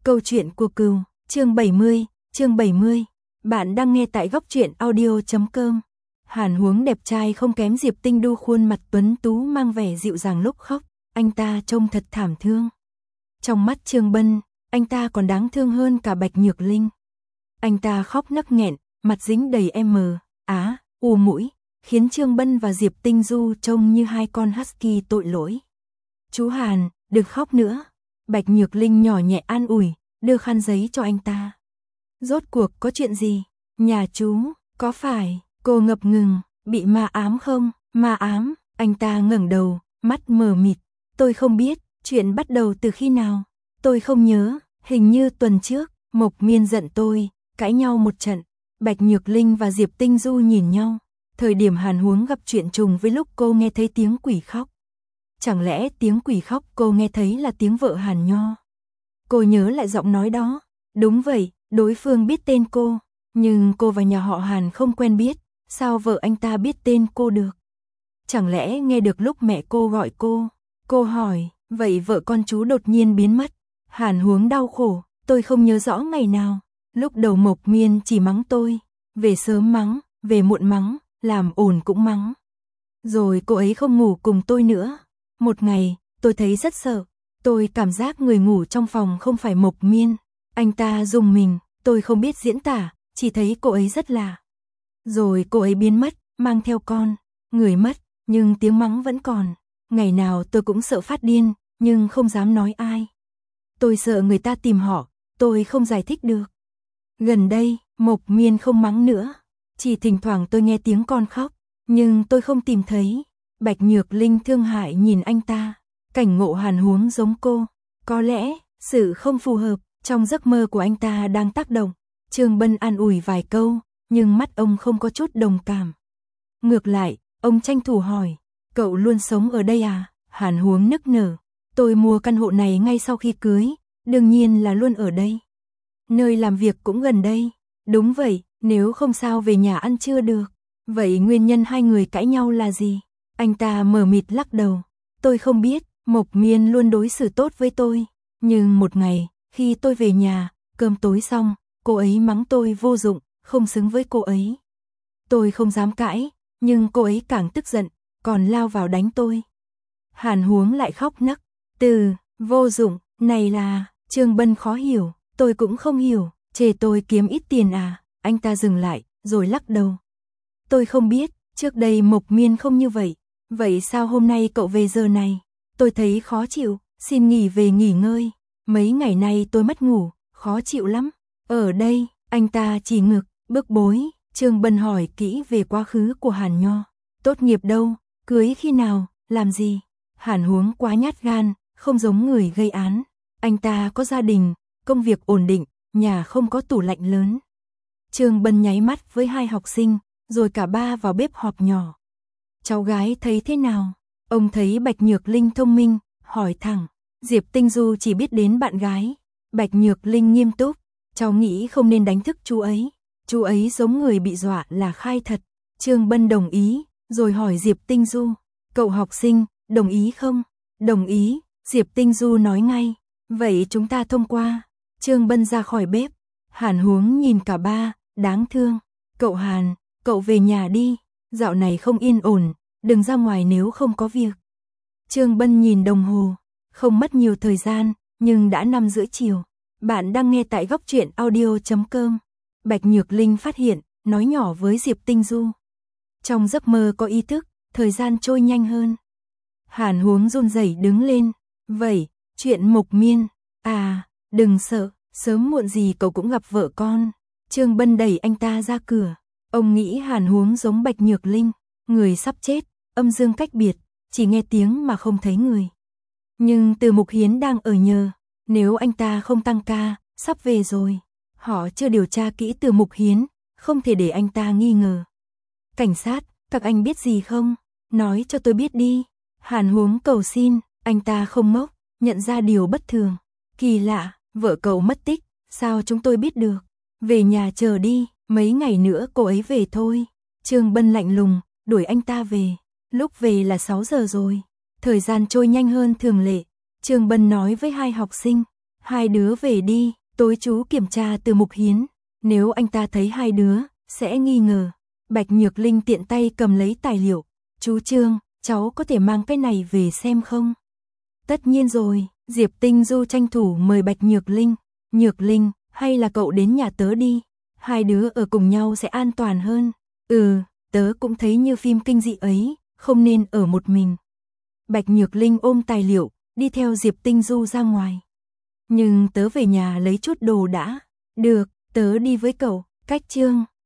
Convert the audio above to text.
Câu chuyện của cừu, chương 70. Bạn đang nghe tại góc truyện audio.com. Hàn Huống đẹp trai không kém Diệp Tinh Du, khuôn mặt tuấn tú mang vẻ dịu dàng lúc khóc, anh ta trông thật thảm thương. Trong mắt Trương Bân, anh ta còn đáng thương hơn cả Bạch Nhược Linh. Anh ta khóc nấc nghẹn, mặt dính đầy mũi, khiến Trương Bân và Diệp Tinh Du trông như hai con husky tội lỗi. Chú Hàn, đừng khóc nữa. Bạch Nhược Linh nhỏ nhẹ an ủi, đưa khăn giấy cho anh ta. Rốt cuộc có chuyện gì? Nhà chú, có phải cô ngập ngừng, bị ma ám không? Ma ám? Anh ta ngẩng đầu, mắt mờ mịt. Tôi không biết, chuyện bắt đầu từ khi nào? Tôi không nhớ, hình như tuần trước, Mộc Miên giận tôi, cãi nhau một trận. Bạch Nhược Linh và Diệp Tinh Du nhìn nhau. Thời điểm Hàn Huống gặp chuyện trùng với lúc cô nghe thấy tiếng quỷ khóc. Chẳng lẽ tiếng quỷ khóc cô nghe thấy là tiếng vợ Hàn Nho? Cô nhớ lại giọng nói đó. Đúng vậy, đối phương biết tên cô, nhưng cô và nhà họ Hàn không quen biết, sao vợ anh ta biết tên cô được? Chẳng lẽ nghe được lúc mẹ cô gọi cô? Cô hỏi, vậy vợ con chú đột nhiên biến mất. Hàn Huống đau khổ, tôi không nhớ rõ ngày nào. Lúc đầu Mộc Miên chỉ mắng tôi, về sớm mắng, về muộn mắng, làm ồn cũng mắng. Rồi cô ấy không ngủ cùng tôi nữa. Một ngày, tôi thấy rất sợ. Tôi cảm giác người ngủ trong phòng không phải Mộc Miên. Anh ta rùng mình, tôi không biết diễn tả, chỉ thấy cô ấy rất lạ. Rồi cô ấy biến mất, mang theo con. Người mất, nhưng tiếng mắng vẫn còn. Ngày nào tôi cũng sợ phát điên, nhưng không dám nói ai. Tôi sợ người ta tìm họ, tôi không giải thích được. Gần đây, Mộc Miên không mắng nữa. Chỉ thỉnh thoảng tôi nghe tiếng con khóc, nhưng tôi không tìm thấy. Bạch Nhược Linh thương hại nhìn anh ta. Cảnh ngộ Hàn Huống giống cô. Có lẽ, sự không phù hợp, trong giấc mơ của anh ta đang tác động. Trương Bân an ủi vài câu, nhưng mắt ông không có chút đồng cảm. Ngược lại, ông tranh thủ hỏi, cậu luôn sống ở đây à? Hàn Huống nức nở. Tôi mua căn hộ này ngay sau khi cưới, đương nhiên là luôn ở đây. Nơi làm việc cũng gần đây. Đúng vậy, nếu không sao về nhà ăn trưa được. Vậy nguyên nhân hai người cãi nhau là gì? Anh ta mờ mịt lắc đầu. Tôi không biết, Mộc Miên luôn đối xử tốt với tôi. Nhưng một ngày, khi tôi về nhà, cơm tối xong, cô ấy mắng tôi vô dụng, không xứng với cô ấy. Tôi không dám cãi, nhưng cô ấy càng tức giận, còn lao vào đánh tôi. Hàn Huống lại khóc nấc. Từ vô dụng, này là, Trương Bân khó hiểu, tôi cũng không hiểu, chê tôi kiếm ít tiền à? Anh ta dừng lại, rồi lắc đầu. Tôi không biết, trước đây Mộc Miên không như vậy. Vậy sao hôm nay cậu về giờ này? Tôi thấy khó chịu, xin nghỉ về nghỉ ngơi. Mấy ngày nay tôi mất ngủ, khó chịu lắm. Ở đây, anh ta chỉ ngực, bức bối. Trương Bân hỏi kỹ về quá khứ của Hàn Nho. Tốt nghiệp đâu? Cưới khi nào? Làm gì? Hàn Huống quá nhát gan, không giống người gây án. Anh ta có gia đình, công việc ổn định, nhà không có tủ lạnh lớn. Trương Bân nháy mắt với hai học sinh, rồi cả ba vào bếp họp nhỏ. Cháu gái thấy thế nào? Ông thấy Bạch Nhược Linh thông minh, hỏi thẳng. Diệp Tinh Du chỉ biết đến bạn gái. Bạch Nhược Linh nghiêm túc. Cháu nghĩ không nên đánh thức chú ấy. Chú ấy giống người bị dọa là khai thật. Trương Bân đồng ý, rồi hỏi Diệp Tinh Du. Cậu học sinh, đồng ý không? Đồng ý, Diệp Tinh Du nói ngay. Vậy chúng ta thông qua. Trương Bân ra khỏi bếp. Hàn Huống nhìn cả ba, đáng thương. Cậu Hàn, cậu về nhà đi. Dạo này không yên ổn, đừng ra ngoài nếu không có việc. Trương Bân nhìn đồng hồ, không mất nhiều thời gian, nhưng đã 5:30 chiều. Bạn đang nghe tại góc truyện audio.com. Bạch Nhược Linh phát hiện, nói nhỏ với Diệp Tinh Du. Trong giấc mơ có ý thức, thời gian trôi nhanh hơn. Hàn Huống run rẩy đứng lên. Vậy, chuyện Mộc Miên. À, đừng sợ, sớm muộn gì cậu cũng gặp vợ con. Trương Bân đẩy anh ta ra cửa. Ông nghĩ Hàn Huống giống Bạch Nhược Linh, người sắp chết, âm dương cách biệt, chỉ nghe tiếng mà không thấy người. Nhưng Từ Mục Hiến đang ở nhờ, nếu anh ta không tăng ca, sắp về rồi. Họ chưa điều tra kỹ Từ Mục Hiến, không thể để anh ta nghi ngờ. Cảnh sát, các anh biết gì không? Nói cho tôi biết đi. Hàn Huống cầu xin, anh ta không ngốc, nhận ra điều bất thường. Kỳ lạ, vợ cậu mất tích, sao chúng tôi biết được? Về nhà chờ đi, mấy ngày nữa cô ấy về thôi. Trương Bân lạnh lùng, đuổi anh ta về. Lúc về là 6 giờ rồi. Thời gian trôi nhanh hơn thường lệ. Trương Bân nói với hai học sinh. Hai đứa về đi, tối chú kiểm tra từ Mục Hiến, nếu anh ta thấy hai đứa, sẽ nghi ngờ. Bạch Nhược Linh tiện tay cầm lấy tài liệu, chú Trương, cháu có thể mang cái này về xem không? Tất nhiên rồi, Diệp Tinh Du tranh thủ mời Bạch Nhược Linh, hay là cậu đến nhà tớ đi, hai đứa ở cùng nhau sẽ an toàn hơn. Tớ cũng thấy như phim kinh dị ấy, không nên ở một mình. Bạch Nhược Linh ôm tài liệu, đi theo Diệp Tinh Du ra ngoài. Nhưng tớ về nhà lấy chút đồ đã. Được, tớ đi với cậu, cách Trương.